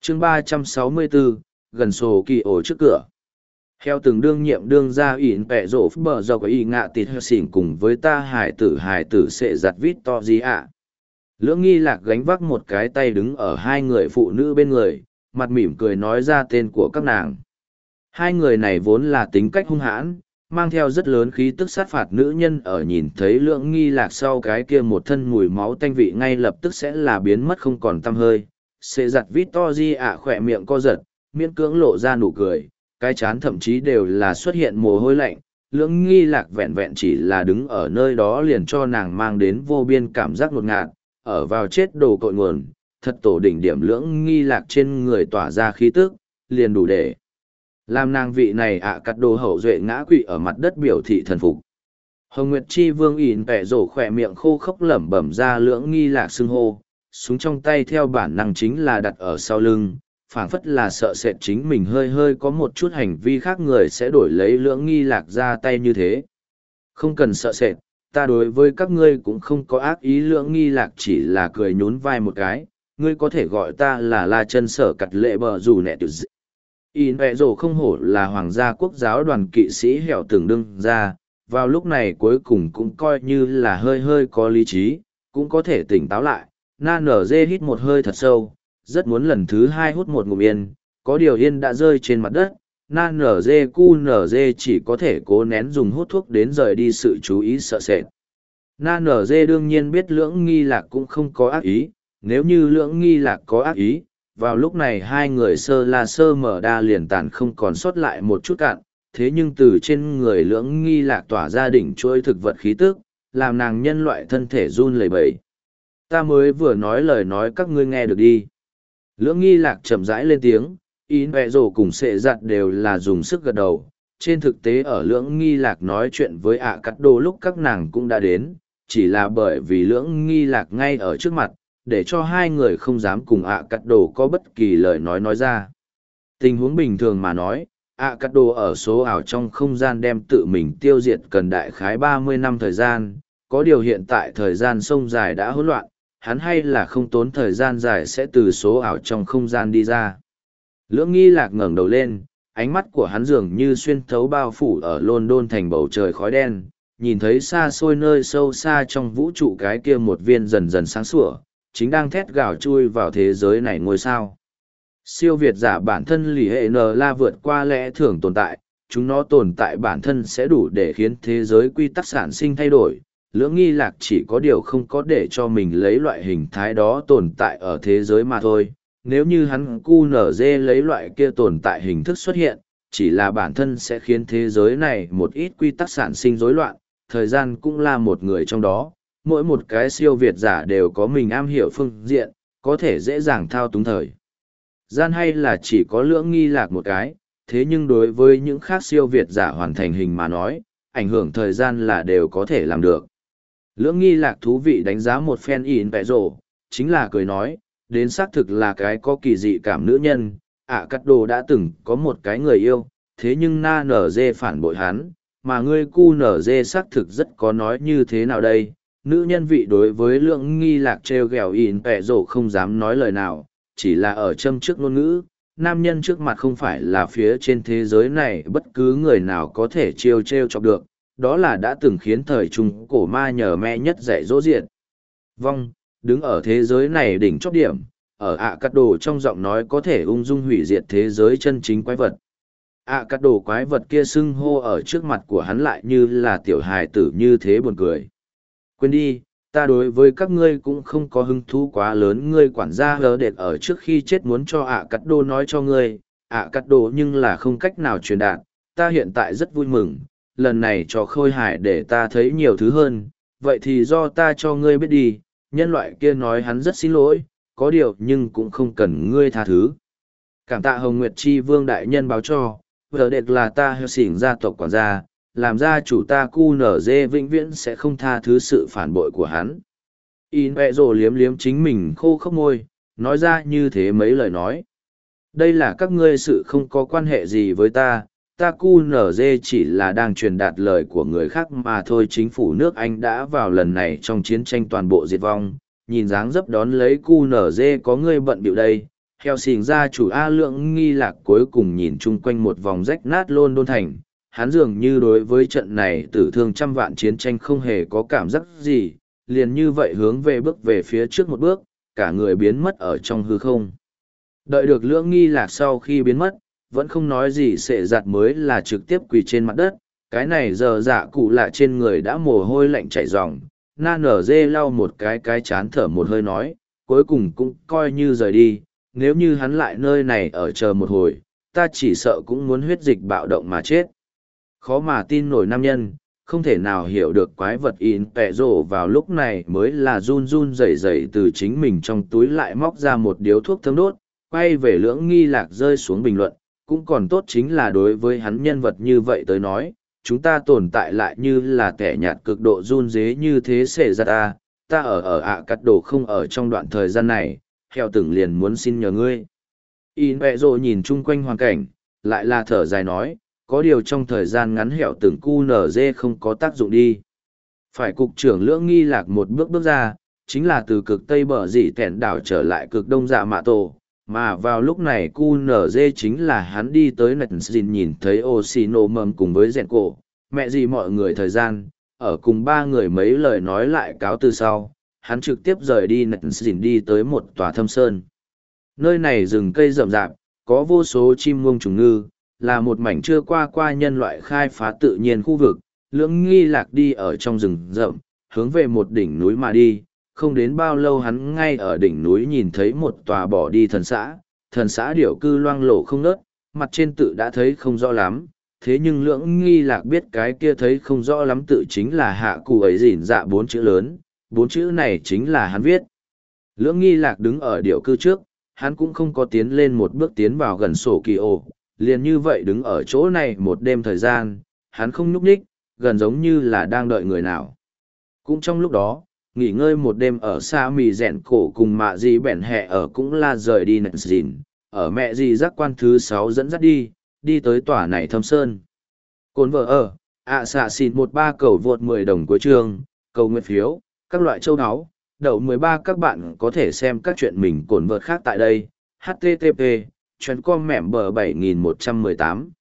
chương 364, gần sổ kỳ ổ trước cửa. Theo từng đương nhiệm đương gia ỉn vẹ rổ bờ do có ý ngạ tịt hơi xỉn cùng với ta hải tử sẽ giặt vít to gì ạ. Lưỡng nghi lạc gánh vác một cái tay đứng ở hai người phụ nữ bên người, mặt mỉm cười nói ra tên của các nàng. Hai người này vốn là tính cách hung hãn, mang theo rất lớn khí tức sát phạt nữ nhân ở nhìn thấy lưỡng nghi lạc sau cái kia một thân mùi máu tanh vị ngay lập tức sẽ là biến mất không còn tăm hơi. Sẽ giặt vít to di ạ khỏe miệng co giật, miễn cưỡng lộ ra nụ cười, cái chán thậm chí đều là xuất hiện mồ hôi lạnh. Lưỡng nghi lạc vẹn vẹn chỉ là đứng ở nơi đó liền cho nàng mang đến vô biên cảm giác ngột ngạt, ở vào chết đồ cội nguồn, thật tổ đỉnh điểm lưỡng nghi lạc trên người tỏa ra khí tức, liền đủ để làm nàng vị này cắt đồ hậu duệ ngã quỵ ở mặt đất biểu thị thần phục. Hồng Nguyệt Chi Vương ỉn vẹ rổ khỏe miệng khô khốc lẩm bẩm ra lưỡng nghi lạc xưng hô, súng trong tay theo bản năng chính là đặt ở sau lưng, phảng phất là sợ sệt chính mình hơi hơi có một chút hành vi khác người sẽ đổi lấy lưỡng nghi lạc ra tay như thế. Không cần sợ sệt, ta đối với các ngươi cũng không có ác ý. Lưỡng nghi lạc chỉ là cười nhún vai một cái, ngươi có thể gọi ta là La Chân Sở Cặt Lệ Bờ dù nẹ tiểu dị. In vẹ rồ không hổ là hoàng gia quốc giáo đoàn kỵ sĩ hẻo tưởng đương ra, vào lúc này cuối cùng cũng coi như là hơi hơi có lý trí, cũng có thể tỉnh táo lại. Na nở dê hít một hơi thật sâu, rất muốn lần thứ hai hút một ngụm yên, có điều yên đã rơi trên mặt đất. Na nở dê cu nở dê chỉ có thể cố nén dùng hút thuốc đến rời đi sự chú ý sợ sệt. Na nở dê đương nhiên biết lưỡng nghi lạc cũng không có ác ý, nếu như lưỡng nghi lạc có ác ý, vào lúc này hai người sơ la sơ mở đa liền tàn không còn sót lại một chút cạn, thế nhưng từ trên người lưỡng nghi lạc tỏa ra đỉnh chuỗi thực vật khí tức, làm nàng nhân loại thân thể run lẩy bẩy. Ta mới vừa nói lời nói các ngươi nghe được đi. Lưỡng nghi lạc chậm rãi lên tiếng, in vẹ rổ cùng sệ giặt đều là dùng sức gật đầu. Trên thực tế ở lưỡng nghi lạc nói chuyện với cắt đồ lúc các nàng cũng đã đến, chỉ là bởi vì lưỡng nghi lạc ngay ở trước mặt, để cho hai người không dám cùng cắt đồ có bất kỳ lời nói ra. Tình huống bình thường mà nói, cắt đồ ở số ảo trong không gian đem tự mình tiêu diệt cần đại khái 30 năm thời gian, có điều hiện tại thời gian sông dài đã hỗn loạn, hắn hay là không tốn thời gian dài sẽ từ số ảo trong không gian đi ra. Lưỡng nghi lạc ngẩng đầu lên, ánh mắt của hắn dường như xuyên thấu bao phủ ở London thành bầu trời khói đen, nhìn thấy xa xôi nơi sâu xa trong vũ trụ cái kia một viên dần dần sáng sủa, chính đang thét gào chui vào thế giới này ngôi sao. Siêu việt giả bản thân lì hệ N la vượt qua lẽ thường tồn tại, chúng nó tồn tại bản thân sẽ đủ để khiến thế giới quy tắc sản sinh thay đổi. Lưỡng nghi lạc chỉ có điều không có để cho mình lấy loại hình thái đó tồn tại ở thế giới mà thôi. Nếu như hắn QNZ lấy loại kia tồn tại hình thức xuất hiện, chỉ là bản thân sẽ khiến thế giới này một ít quy tắc sản sinh rối loạn, thời gian cũng là một người trong đó. Mỗi một cái siêu việt giả đều có mình am hiểu phương diện, có thể dễ dàng thao túng thời gian, hay là chỉ có lưỡng nghi lạc một cái, thế nhưng đối với những khác siêu việt giả hoàn thành hình mà nói, ảnh hưởng thời gian là đều có thể làm được. Lưỡng nghi lạc thú vị đánh giá một phen in vẹ rổ, chính là cười nói, đến xác thực là cái có kỳ dị cảm nữ nhân, cắt đồ đã từng có một cái người yêu, thế nhưng na nở dê phản bội hắn, mà ngươi cu nở dê xác thực rất có nói như thế nào đây. Nữ nhân vị đối với lưỡng nghi lạc treo ghẹo in vẹ rổ không dám nói lời nào, chỉ là ở châm trước ngôn ngữ, nam nhân trước mặt không phải là phía trên thế giới này bất cứ người nào có thể trêu chọc được, đó là đã từng khiến thời trung cổ ma nhờ me nhất dạy dỗ diệt vong, đứng ở thế giới này đỉnh chóp điểm, ở cắt đồ trong giọng nói có thể ung dung hủy diệt thế giới chân chính quái vật. Cắt đồ quái vật kia xưng hô ở trước mặt của hắn lại như là tiểu hài tử như thế buồn cười. Quên đi, ta đối với các ngươi cũng không có hứng thú quá lớn. Ngươi quản gia hờ đệt ở trước khi chết muốn cho cắt đồ nói cho ngươi, cắt đồ nhưng là không cách nào truyền đạt. Ta hiện tại rất vui mừng, lần này cho khôi hài để ta thấy nhiều thứ hơn, vậy thì do ta cho ngươi biết đi. Nhân loại kia nói hắn rất xin lỗi, có điều nhưng cũng không cần ngươi tha thứ. Cảm tạ Hồng Nguyệt Chi Vương đại nhân báo cho, vừa đệt là ta heo xỉn gia tộc quản gia, làm ra chủ ta QNZ vĩnh viễn sẽ không tha thứ sự phản bội của hắn. In vẹ rồ liếm liếm chính mình khô khốc môi, nói ra như thế mấy lời nói. Đây là các ngươi sự không có quan hệ gì với ta QNZ chỉ là đang truyền đạt lời của người khác mà thôi. Chính phủ nước Anh đã vào lần này trong chiến tranh toàn bộ diệt vong, nhìn dáng dấp đón lấy QNZ có ngươi bận bịu đây, Heo xình gia chủ A Lượng Nghi Lạc cuối cùng nhìn chung quanh một vòng rách nát London thành, hắn dường như đối với trận này tử thương trăm vạn chiến tranh không hề có cảm giác gì, liền như vậy hướng về bước về phía trước một bước, cả người biến mất ở trong hư không. Đợi được Lưỡng Nghi Lạc sau khi biến mất, vẫn không nói gì sệ giặt mới là trực tiếp quỳ trên mặt đất, cái này giờ dạ cụ lạ trên người đã mồ hôi lạnh chảy ròng, na nở dê lau một cái chán thở một hơi nói, cuối cùng cũng coi như rời đi, nếu như hắn lại nơi này ở chờ một hồi, ta chỉ sợ cũng muốn huyết dịch bạo động mà chết. Khó mà tin nổi nam nhân, không thể nào hiểu được quái vật in pẹ rổ vào lúc này mới là run run rẩy rẩy từ chính mình trong túi lại móc ra một điếu thuốc thơm đốt, quay về Lưỡng Nghi Lạc rơi xuống bình luận, cũng còn tốt chính là đối với hắn nhân vật như vậy tới nói, chúng ta tồn tại lại như là kẻ nhạt cực độ run dế như thế xể ra ta ở ạ cắt đồ không ở trong đoạn thời gian này, heo từng liền muốn xin nhờ ngươi. In vẹ rồ nhìn chung quanh hoàn cảnh, lại là thở dài nói, có điều trong thời gian ngắn hẹo từng cu nở dê không có tác dụng đi. Phải cục trưởng Lưỡng Nghi Lạc một bước bước ra, chính là từ cực tây bờ dỉ tẻn đảo trở lại cực đông dạ mạ tổ, mà vào lúc này cu nở dê chính là hắn đi tới nạch dìn nhìn thấy ô xì nổ mầm cùng với rèn cổ, mẹ gì mọi người thời gian, ở cùng ba người mấy lời nói lại cáo từ sau, hắn trực tiếp rời đi nạch dìn đi tới một tòa thâm sơn. Nơi này rừng cây rậm rạp, có vô số chim muông trùng ngư, là một mảnh chưa qua nhân loại khai phá tự nhiên khu vực. Lưỡng Nghi Lạc đi ở trong rừng rậm, hướng về một đỉnh núi mà đi, không đến bao lâu hắn ngay ở đỉnh núi nhìn thấy một tòa bỏ đi thần xã điểu cư loang lổ không nớt, mặt trên tự đã thấy không rõ lắm, thế nhưng Lưỡng Nghi Lạc biết cái kia thấy không rõ lắm tự chính là hạ cụ ấy dỉn dạ 4 chữ lớn, 4 chữ này chính là hắn viết. Lưỡng Nghi Lạc đứng ở điểu cư trước, hắn cũng không có tiến lên một bước tiến vào gần sổ kỳ ổ, liền như vậy đứng ở chỗ này một đêm thời gian, hắn không nhúc nhích, gần giống như là đang đợi người nào. Cũng trong lúc đó, nghỉ ngơi một đêm ở xa mì rèn cổ cùng mạ gì bẻn hẹ ở cũng là rời đi nạch dìn, ở mẹ gì giác quan thứ 6 dẫn dắt đi tới tòa này thâm sơn. Cồn vợ ở, xạ xịt 13 cầu vượt 10 đồng cuối chương, cầu nguyện phiếu, các loại châu áo, đậu 13 các bạn có thể xem các chuyện mình cồn vợt khác tại đây, http, chuyến com mẻm bờ 7118.